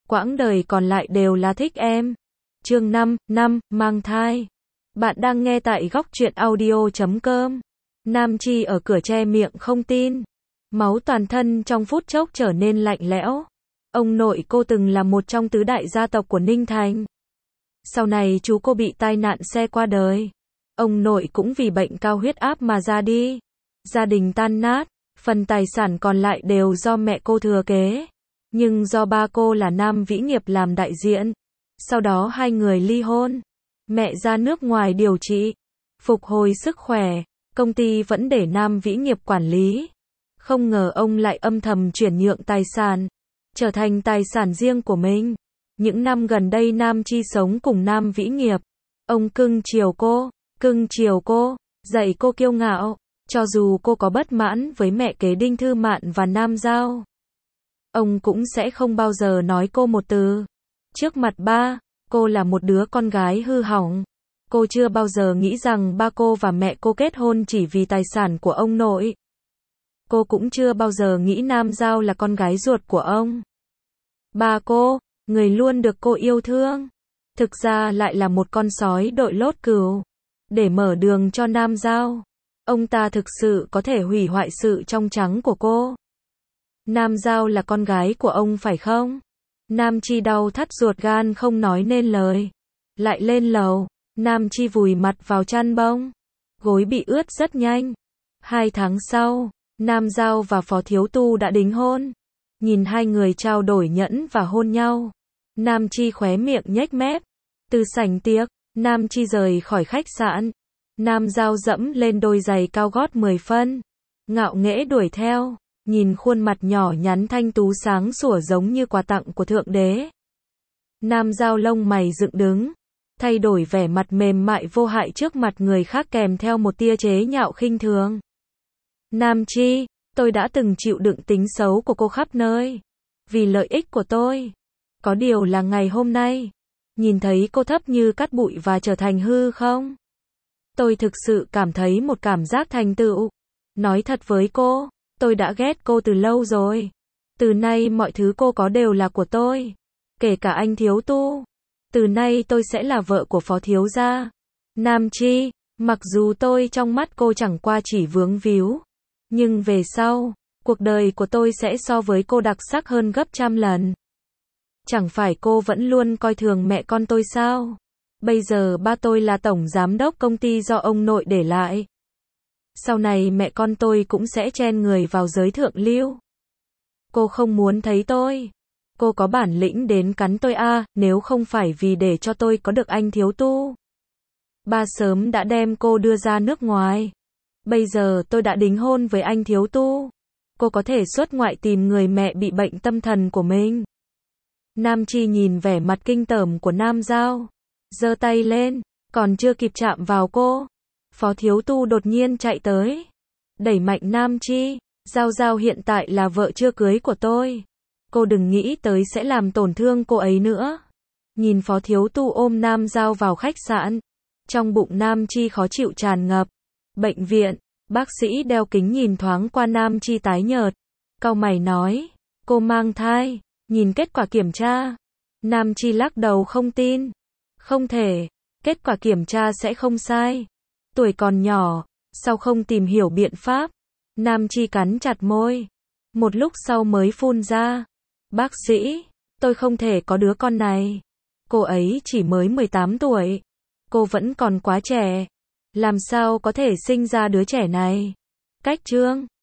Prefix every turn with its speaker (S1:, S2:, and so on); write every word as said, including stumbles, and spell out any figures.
S1: quãng đời còn lại đều là thích em. Chương năm, năm, mang thai. Bạn đang nghe tại góc truyện audio chấm com. Nam Chi ở cửa che miệng không tin. Máu toàn thân trong phút chốc trở nên lạnh lẽo. Ông nội cô từng là một trong tứ đại gia tộc của Ninh Thành. Sau này chú cô bị tai nạn xe qua đời. Ông nội cũng vì bệnh cao huyết áp mà ra đi. Gia đình tan nát, phần tài sản còn lại đều do mẹ cô thừa kế. Nhưng do ba cô là Nam Vĩ Nghiệp làm đại diện. Sau đó hai người ly hôn. Mẹ ra nước ngoài điều trị, phục hồi sức khỏe, công ty vẫn để Nam Vĩ Nghiệp quản lý. Không ngờ ông lại âm thầm chuyển nhượng tài sản, trở thành tài sản riêng của mình. Những năm gần đây Nam Chi sống cùng Nam Vĩ Nghiệp. Ông cưng chiều cô, cưng chiều cô, dạy cô kiêu ngạo, cho dù cô có bất mãn với mẹ kế Đinh Thư Mạn và Nam Giao. Ông cũng sẽ không bao giờ nói cô một từ. Trước mặt ba, cô là một đứa con gái hư hỏng. Cô chưa bao giờ nghĩ rằng ba cô và mẹ cô kết hôn chỉ vì tài sản của ông nội. Cô cũng chưa bao giờ nghĩ Nam Giao là con gái ruột của ông. Ba cô, người luôn được cô yêu thương, thực ra lại là một con sói đội lốt cừu. Để mở đường cho Nam Giao, ông ta thực sự có thể hủy hoại sự trong trắng của cô. Nam Giao là con gái của ông phải không? Nam Chi đau thắt ruột gan không nói nên lời. Lại lên lầu, Nam Chi vùi mặt vào chăn bông. Gối bị ướt rất nhanh. Hai tháng sau, Nam Giao và Phó Thiếu Tu đã đính hôn. Nhìn hai người trao đổi nhẫn và hôn nhau, Nam Chi khóe miệng nhếch mép. Từ sảnh tiệc, Nam Chi rời khỏi khách sạn. Nam Giao dẫm lên đôi giày cao gót mười phân. Ngạo nghễ đuổi theo. Nhìn khuôn mặt nhỏ nhắn thanh tú sáng sủa giống như quà tặng của Thượng Đế. Nam Giao lông mày dựng đứng, thay đổi vẻ mặt mềm mại vô hại trước mặt người khác kèm theo một tia chế nhạo khinh thường. Nam Chi, tôi đã từng chịu đựng tính xấu của cô khắp nơi. Vì lợi ích của tôi. Có điều là ngày hôm nay, nhìn thấy cô thấp như cát bụi và trở thành hư không? Tôi thực sự cảm thấy một cảm giác thành tựu. Nói thật với cô, tôi đã ghét cô từ lâu rồi. Từ nay mọi thứ cô có đều là của tôi. Kể cả anh Thiếu Tu. Từ nay tôi sẽ là vợ của Phó Thiếu gia. Nam Chi, mặc dù tôi trong mắt cô chẳng qua chỉ vướng víu. Nhưng về sau, cuộc đời của tôi sẽ so với cô đặc sắc hơn gấp trăm lần. Chẳng phải cô vẫn luôn coi thường mẹ con tôi sao? Bây giờ ba tôi là tổng giám đốc công ty do ông nội để lại. Sau này mẹ con tôi cũng sẽ chen người vào giới thượng lưu. Cô không muốn thấy tôi. Cô có bản lĩnh đến cắn tôi à, nếu không phải vì để cho tôi có được anh Thiếu Tu. Ba sớm đã đem cô đưa ra nước ngoài. Bây giờ tôi đã đính hôn với anh Thiếu Tu. Cô có thể xuất ngoại tìm người mẹ bị bệnh tâm thần của mình. Nam Chi nhìn vẻ mặt kinh tởm của Nam Giao. Giơ tay lên, còn chưa kịp chạm vào cô. Phó Thiếu Tu đột nhiên chạy tới. Đẩy mạnh Nam Chi. Giao Giao hiện tại là vợ chưa cưới của tôi. Cô đừng nghĩ tới sẽ làm tổn thương cô ấy nữa. Nhìn Phó Thiếu Tu ôm Nam Giao vào khách sạn. Trong bụng Nam Chi khó chịu tràn ngập. Bệnh viện, bác sĩ đeo kính nhìn thoáng qua Nam Chi tái nhợt. Cau mày nói, cô mang thai. Nhìn kết quả kiểm tra. Nam Chi lắc đầu không tin. Không thể, kết quả kiểm tra sẽ không sai. Tuổi còn nhỏ, sao không tìm hiểu biện pháp? Nam Chi cắn chặt môi. Một lúc sau mới phun ra. Bác sĩ, tôi không thể có đứa con này. Cô ấy chỉ mới mười tám tuổi. Cô vẫn còn quá trẻ. Làm sao có thể sinh ra đứa trẻ này? Cách chương